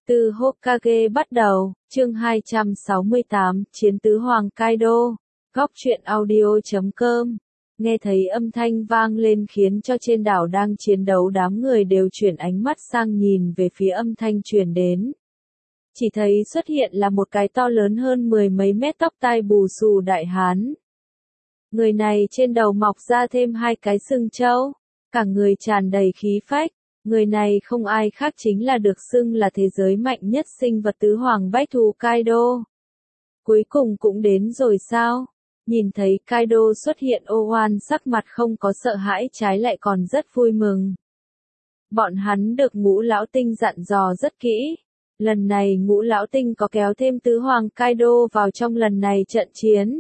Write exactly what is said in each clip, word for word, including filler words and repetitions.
Từ Hokage bắt đầu, chương hai trăm sáu mươi tám, Chiến tứ hoàng Kaido, góc truyện audio chấm com. Nghe thấy âm thanh vang lên khiến cho trên đảo đang chiến đấu đám người đều chuyển ánh mắt sang nhìn về phía âm thanh truyền đến. Chỉ thấy xuất hiện là một cái to lớn hơn mười mấy mét tóc tai bù xù đại hán. Người này trên đầu mọc ra thêm hai cái xương trâu, cả người tràn đầy khí phách. Người này không ai khác chính là được xưng là thế giới mạnh nhất sinh vật tứ hoàng bách thú Kaido. Cuối cùng cũng đến rồi sao? Nhìn thấy Kaido xuất hiện, Oan sắc mặt không có sợ hãi, trái lại còn rất vui mừng. Bọn hắn được Ngũ Lão Tinh dặn dò rất kỹ. Lần này Ngũ Lão Tinh có kéo thêm tứ hoàng Kaido vào trong lần này trận chiến.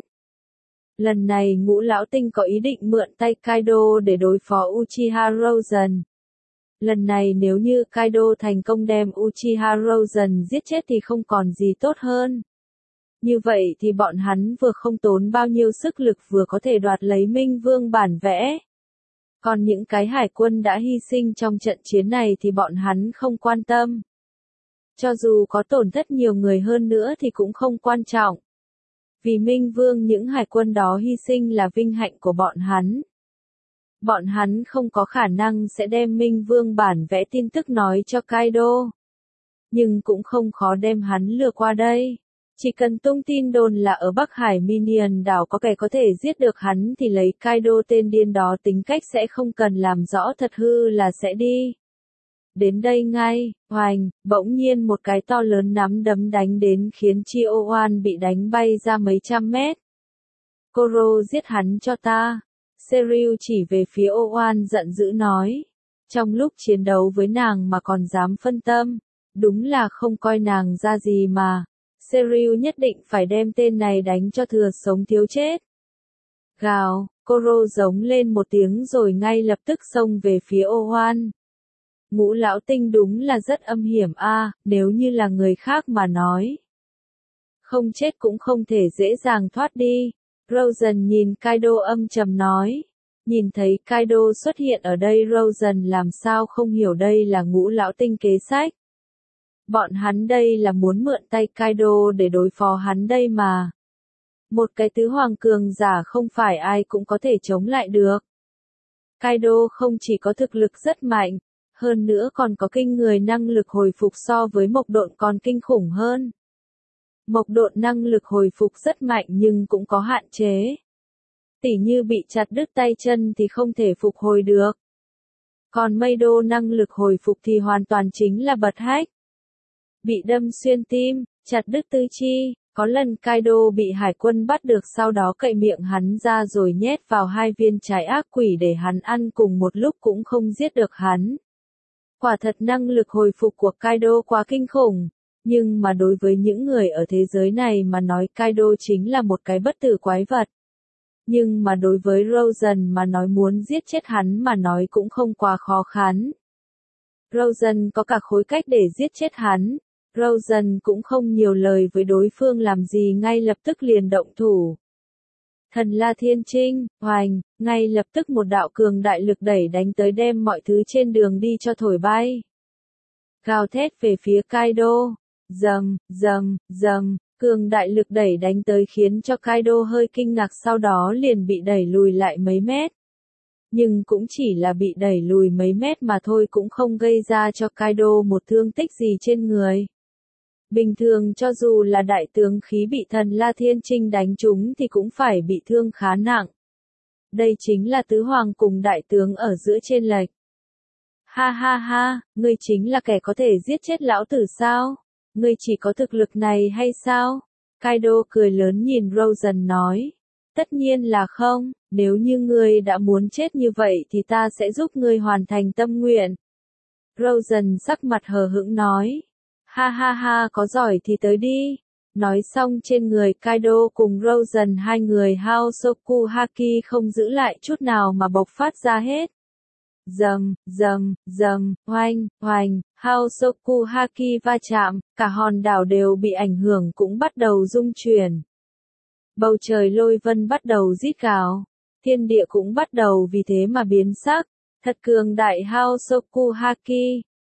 Lần này Ngũ Lão Tinh có ý định mượn tay Kaido để đối phó Uchiha Rozen. Lần này nếu như Kaido thành công đem Uchiha Rozen giết chết thì không còn gì tốt hơn. Như vậy thì bọn hắn vừa không tốn bao nhiêu sức lực vừa có thể đoạt lấy Minh Vương bản vẽ. Còn những cái hải quân đã hy sinh trong trận chiến này thì bọn hắn không quan tâm. Cho dù có tổn thất nhiều người hơn nữa thì cũng không quan trọng. Vì Minh Vương những hải quân đó hy sinh là vinh hạnh của bọn hắn. Bọn hắn không có khả năng sẽ đem Minh Vương bản vẽ tin tức nói cho Kaido. Nhưng cũng không khó đem hắn lừa qua đây. Chỉ cần tung tin đồn là ở Bắc Hải Minion đảo có kẻ có thể giết được hắn thì lấy Kaido tên điên đó tính cách sẽ không cần làm rõ thật hư là sẽ đi. Đến đây ngay, hoành, bỗng nhiên một cái to lớn nắm đấm đánh đến khiến Chioan bị đánh bay ra mấy trăm mét. Koro giết hắn cho ta. Seryu chỉ về phía Oan giận dữ nói. Trong lúc chiến đấu với nàng mà còn dám phân tâm. Đúng là không coi nàng ra gì mà. Seryu nhất định phải đem tên này đánh cho thừa sống thiếu chết. Gào, Koro giống lên một tiếng rồi ngay lập tức xông về phía Oan. Ngũ Lão Tinh đúng là rất âm hiểm a, à, nếu như là người khác mà nói. Không chết cũng không thể dễ dàng thoát đi. Rozen nhìn Kaido âm trầm nói. Nhìn thấy Kaido xuất hiện ở đây, Rozen làm sao không hiểu đây là Ngũ Lão Tinh kế sách. Bọn hắn đây là muốn mượn tay Kaido để đối phó hắn đây mà. Một cái tứ hoàng cường giả không phải ai cũng có thể chống lại được. Kaido không chỉ có thực lực rất mạnh, hơn nữa còn có kinh người năng lực hồi phục so với Mộc Độn còn kinh khủng hơn. Mộc Độn năng lực hồi phục rất mạnh nhưng cũng có hạn chế. Tỉ như bị chặt đứt tay chân thì không thể phục hồi được. Còn Meido năng lực hồi phục thì hoàn toàn chính là bật hách. Bị đâm xuyên tim, chặt đứt tư chi, có lần Kaido bị hải quân bắt được sau đó cậy miệng hắn ra rồi nhét vào hai viên trái ác quỷ để hắn ăn cùng một lúc cũng không giết được hắn. Quả thật năng lực hồi phục của Kaido quá kinh khủng. Nhưng mà đối với những người ở thế giới này mà nói Kaido chính là một cái bất tử quái vật. Nhưng mà đối với Rozen mà nói muốn giết chết hắn mà nói cũng không quá khó khăn. Rozen có cả khối cách để giết chết hắn. Rozen cũng không nhiều lời với đối phương làm gì, ngay lập tức liền động thủ. Thần La Thiên Trinh, hoành, ngay lập tức một đạo cường đại lực đẩy đánh tới đem mọi thứ trên đường đi cho thổi bay. Gào thét về phía Kaido. Dầm, dầm, dầm, cường đại lực đẩy đánh tới khiến cho Kaido hơi kinh ngạc, sau đó liền bị đẩy lùi lại mấy mét. Nhưng cũng chỉ là bị đẩy lùi mấy mét mà thôi, cũng không gây ra cho Kaido một thương tích gì trên người. Bình thường cho dù là đại tướng khí bị thần La Thiên Trinh đánh trúng thì cũng phải bị thương khá nặng. Đây chính là tứ hoàng cùng đại tướng ở giữa trên lệch. Ha ha ha, ngươi chính là kẻ có thể giết chết lão tử sao? Ngươi chỉ có thực lực này hay sao? Kaido cười lớn nhìn Rozen nói. Tất nhiên là không, nếu như ngươi đã muốn chết như vậy thì ta sẽ giúp ngươi hoàn thành tâm nguyện. Rozen sắc mặt hờ hững nói. Ha ha ha, có giỏi thì tới đi. Nói xong trên người Kaido cùng Rozen hai người Haosoku Haki không giữ lại chút nào mà bộc phát ra hết. Dầm, dầm, dầm, hoành, hoành, Haosoku Haki va chạm, cả hòn đảo đều bị ảnh hưởng cũng bắt đầu rung chuyển. Bầu trời lôi vân bắt đầu rít gào, thiên địa cũng bắt đầu vì thế mà biến sắc, thật cường đại Haosoku Haki.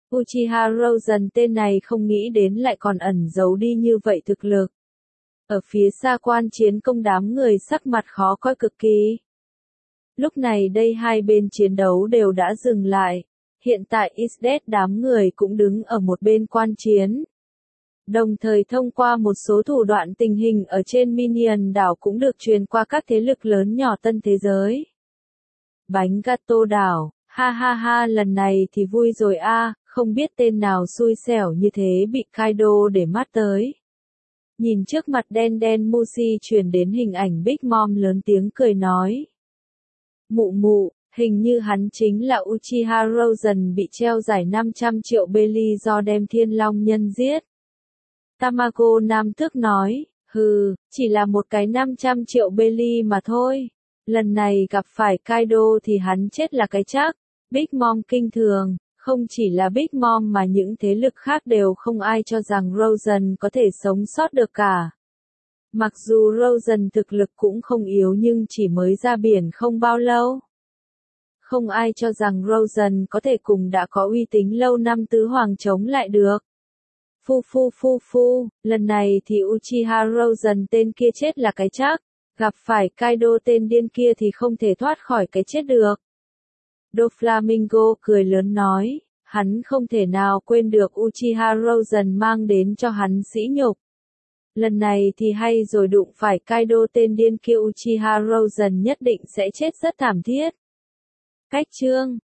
Uchiha Rosen tên này không nghĩ đến lại còn ẩn giấu đi như vậy thực lực. Ở phía xa quan chiến công đám người sắc mặt khó coi cực kỳ. Lúc này đây hai bên chiến đấu đều đã dừng lại. Hiện tại Isdet đám người cũng đứng ở một bên quan chiến. Đồng thời thông qua một số thủ đoạn tình hình ở trên Minion đảo cũng được truyền qua các thế lực lớn nhỏ tân thế giới. Bánh gato đảo, ha ha ha lần này thì vui rồi a, không biết tên nào xui xẻo như thế bị Kaido để mắt tới. Nhìn trước mặt đen đen Mushi truyền đến hình ảnh Big Mom lớn tiếng cười nói. Mụ mụ, hình như hắn chính là Uchiha Rosen bị treo giải năm trăm triệu belly do đem Thiên Long nhân giết. Tamago Nam Thức nói, hừ, chỉ là một cái năm trăm triệu belly mà thôi. Lần này gặp phải Kaido thì hắn chết là cái chắc. Big Mom kinh thường, không chỉ là Big Mom mà những thế lực khác đều không ai cho rằng Rosen có thể sống sót được cả. Mặc dù Rosen thực lực cũng không yếu nhưng chỉ mới ra biển không bao lâu. Không ai cho rằng Rosen có thể cùng đã có uy tín lâu năm tứ hoàng chống lại được. Phu phu phu phu, lần này thì Uchiha Rosen tên kia chết là cái chắc, gặp phải Kaido tên điên kia thì không thể thoát khỏi cái chết được. Doflamingo cười lớn nói, hắn không thể nào quên được Uchiha Rosen mang đến cho hắn sỉ nhục. Lần này thì hay rồi đụng phải Kaido tên điên kia Uchiha Rosen nhất định sẽ chết rất thảm thiết. Cách chương